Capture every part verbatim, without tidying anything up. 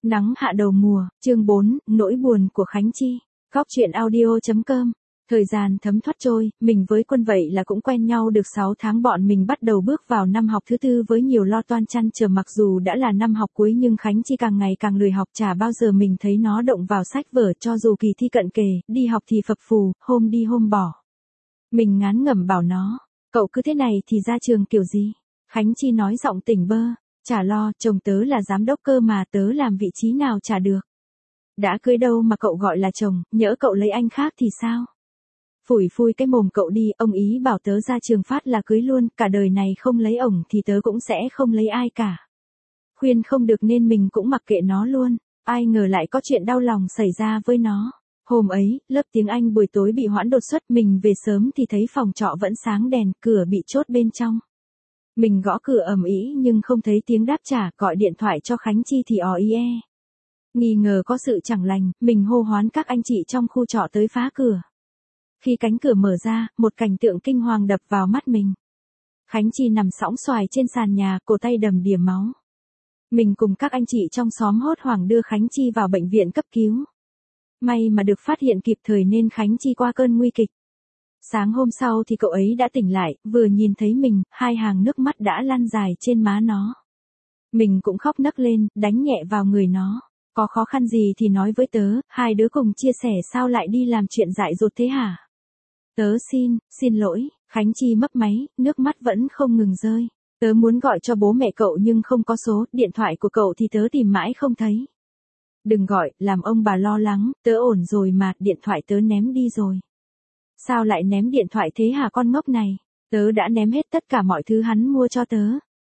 Nắng hạ đầu mùa, chương bốn, nỗi buồn của Khánh Chi. Góc truyện audio chấm com. Thời gian thấm thoát trôi, mình với Quân vậy là cũng quen nhau được sáu tháng, bọn mình bắt đầu bước vào năm học thứ tư với nhiều lo toan chăn trở. Mặc dù đã là năm học cuối nhưng Khánh Chi càng ngày càng lười học, chả bao giờ mình thấy nó động vào sách vở, cho dù kỳ thi cận kề, đi học thì phập phù, hôm đi hôm bỏ. Mình ngán ngẩm bảo nó, cậu cứ thế này thì ra trường kiểu gì? Khánh Chi nói giọng tỉnh bơ. Chả lo, chồng tớ là giám đốc cơ mà, tớ làm vị trí nào chả được. Đã cưới đâu mà cậu gọi là chồng, nhỡ cậu lấy anh khác thì sao? Phủi phui cái mồm cậu đi, ông ý bảo tớ ra trường phát là cưới luôn, cả đời này không lấy ổng thì tớ cũng sẽ không lấy ai cả. Khuyên không được nên mình cũng mặc kệ nó luôn, ai ngờ lại có chuyện đau lòng xảy ra với nó. Hôm ấy, lớp tiếng Anh buổi tối bị hoãn đột xuất, mình về sớm thì thấy phòng trọ vẫn sáng đèn, cửa bị chốt bên trong. Mình gõ cửa ầm ĩ nhưng không thấy tiếng đáp trả, gọi điện thoại cho Khánh Chi thì ò ie. Nghi ngờ có sự chẳng lành, mình hô hoán các anh chị trong khu trọ tới phá cửa. Khi cánh cửa mở ra, một cảnh tượng kinh hoàng đập vào mắt mình. Khánh Chi nằm sõng xoài trên sàn nhà, cổ tay đầm đìa máu. Mình cùng các anh chị trong xóm hốt hoảng đưa Khánh Chi vào bệnh viện cấp cứu. May mà được phát hiện kịp thời nên Khánh Chi qua cơn nguy kịch. Sáng hôm sau thì cậu ấy đã tỉnh lại, vừa nhìn thấy mình, hai hàng nước mắt đã lăn dài trên má nó. Mình cũng khóc nấc lên, đánh nhẹ vào người nó. Có khó khăn gì thì nói với tớ, hai đứa cùng chia sẻ, sao lại đi làm chuyện dại dột thế hả? Tớ xin, xin lỗi, Khánh Chi mấp máy, nước mắt vẫn không ngừng rơi. Tớ muốn gọi cho bố mẹ cậu nhưng không có số, điện thoại của cậu thì tớ tìm mãi không thấy. Đừng gọi, làm ông bà lo lắng, tớ ổn rồi mà, điện thoại tớ ném đi rồi. Sao lại ném điện thoại thế hả con ngốc này? Tớ đã ném hết tất cả mọi thứ hắn mua cho tớ.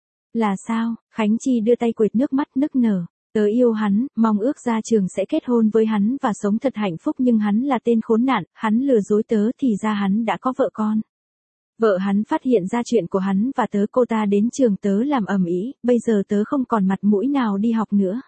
Là sao? Khánh Chi đưa tay quệt nước mắt nức nở. Tớ yêu hắn, mong ước ra trường sẽ kết hôn với hắn và sống thật hạnh phúc, nhưng hắn là tên khốn nạn, hắn lừa dối tớ thì ra hắn đã có vợ con. Vợ hắn phát hiện ra chuyện của hắn và tớ, cô ta đến trường tớ làm ầm ĩ, bây giờ tớ không còn mặt mũi nào đi học nữa.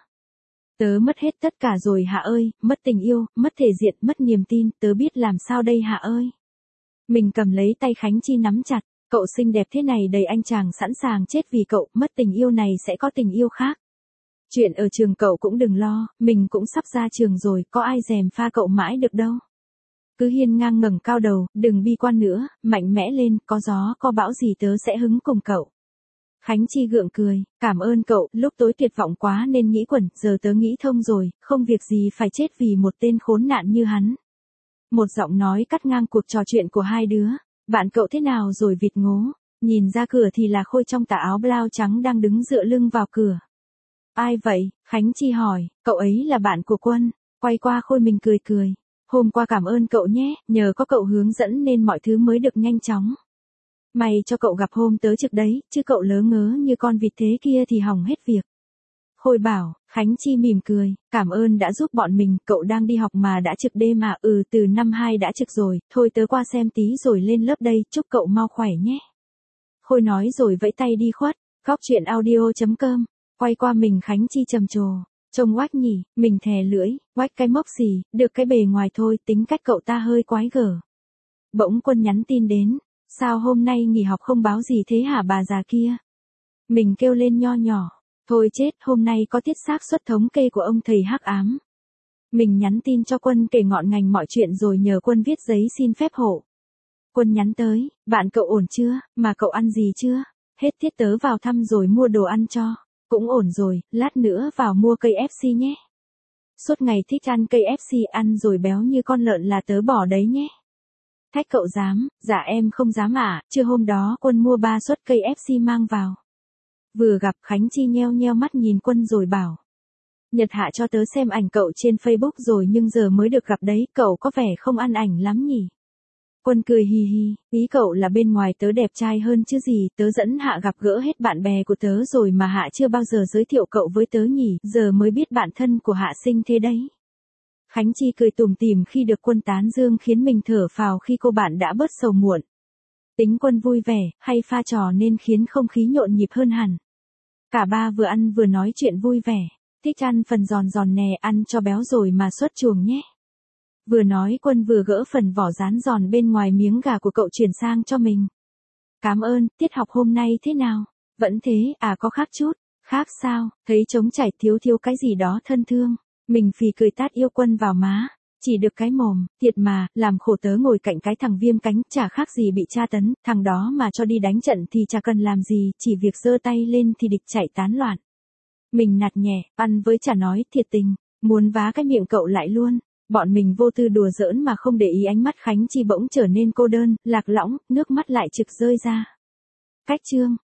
Tớ mất hết tất cả rồi Hạ ơi, mất tình yêu, mất thể diện, mất niềm tin, tớ biết làm sao đây Hạ ơi. Mình cầm lấy tay Khánh Chi nắm chặt, cậu xinh đẹp thế này đầy anh chàng sẵn sàng chết vì cậu, mất tình yêu này sẽ có tình yêu khác. Chuyện ở trường cậu cũng đừng lo, mình cũng sắp ra trường rồi, có ai dèm pha cậu mãi được đâu. Cứ hiên ngang ngẩng cao đầu, đừng bi quan nữa, mạnh mẽ lên, có gió có bão gì tớ sẽ hứng cùng cậu. Khánh Chi gượng cười, cảm ơn cậu, lúc tối tuyệt vọng quá nên nghĩ quẩn, giờ tớ nghĩ thông rồi, không việc gì phải chết vì một tên khốn nạn như hắn. Một giọng nói cắt ngang cuộc trò chuyện của hai đứa, bạn cậu thế nào rồi vịt ngố, nhìn ra cửa thì là Khôi trong tà áo blau trắng đang đứng dựa lưng vào cửa. Ai vậy? Khánh Chi hỏi, cậu ấy là bạn của Quân, quay qua Khôi mình cười cười, hôm qua cảm ơn cậu nhé, nhờ có cậu hướng dẫn nên mọi thứ mới được nhanh chóng. May cho cậu gặp hôm tớ trực đấy, chứ cậu lớ ngớ như con vịt thế kia thì hỏng hết việc. Khôi bảo, Khánh Chi mỉm cười, cảm ơn đã giúp bọn mình, cậu đang đi học mà đã trực đêm mà, ừ từ năm hai đã trực rồi, thôi tớ qua xem tí rồi lên lớp đây, chúc cậu mau khỏe nhé. Khôi nói rồi vẫy tay đi khuất, góc truyện audio chấm com, quay qua mình Khánh Chi trầm trồ, trông oách nhỉ, mình thè lưỡi, oách cái mốc gì, được cái bề ngoài thôi, tính cách cậu ta hơi quái gở. Bỗng Quân nhắn tin đến. Sao hôm nay nghỉ học không báo gì thế hả bà già kia? Mình kêu lên nho nhỏ. Thôi chết, hôm nay có tiết xác suất thống kê của ông thầy hắc ám. Mình nhắn tin cho Quân kể ngọn ngành mọi chuyện rồi nhờ Quân viết giấy xin phép hộ. Quân nhắn tới, bạn cậu ổn chưa, mà cậu ăn gì chưa? Hết tiết tớ vào thăm rồi mua đồ ăn cho. Cũng ổn rồi, lát nữa vào mua cây ép xê nhé. Suốt ngày thích ăn cây ép xê, ăn rồi béo như con lợn là tớ bỏ đấy nhé. Thách cậu dám, dạ em không dám ạ, à, trưa hôm đó Quân mua ba suất cây ép xê mang vào. Vừa gặp Khánh Chi nheo nheo mắt nhìn Quân rồi bảo. Nhật Hạ cho tớ xem ảnh cậu trên Facebook rồi nhưng giờ mới được gặp đấy, cậu có vẻ không ăn ảnh lắm nhỉ. Quân cười hì hì, ý cậu là bên ngoài tớ đẹp trai hơn chứ gì, tớ dẫn Hạ gặp gỡ hết bạn bè của tớ rồi mà Hạ chưa bao giờ giới thiệu cậu với tớ nhỉ, giờ mới biết bạn thân của Hạ xinh thế đấy. Khánh Chi cười tủm tỉm khi được Quân tán dương khiến mình thở phào khi cô bạn đã bớt sầu muộn. Tính Quân vui vẻ, hay pha trò nên khiến không khí nhộn nhịp hơn hẳn. Cả ba vừa ăn vừa nói chuyện vui vẻ, thích ăn phần giòn giòn nè, ăn cho béo rồi mà xuất chuồng nhé. Vừa nói Quân vừa gỡ phần vỏ rán giòn bên ngoài miếng gà của cậu chuyển sang cho mình. Cảm ơn, tiết học hôm nay thế nào? Vẫn thế, à có khác chút. Khác sao, thấy trống chảy thiếu thiếu cái gì đó thân thương. Mình phì cười tát yêu quân vào má. Chỉ được cái mồm, thiệt mà, làm khổ tớ ngồi cạnh cái thằng viêm cánh, chả khác gì bị tra tấn, thằng đó mà cho đi đánh trận thì chả cần làm gì, chỉ việc giơ tay lên thì địch chạy tán loạn. Mình nạt nhẹ, ăn với chả nói, thiệt tình, muốn vá cái miệng cậu lại luôn. Bọn mình vô tư đùa giỡn mà không để ý ánh mắt Khánh Chi bỗng trở nên cô đơn, lạc lõng, nước mắt lại trực rơi ra. Cách chương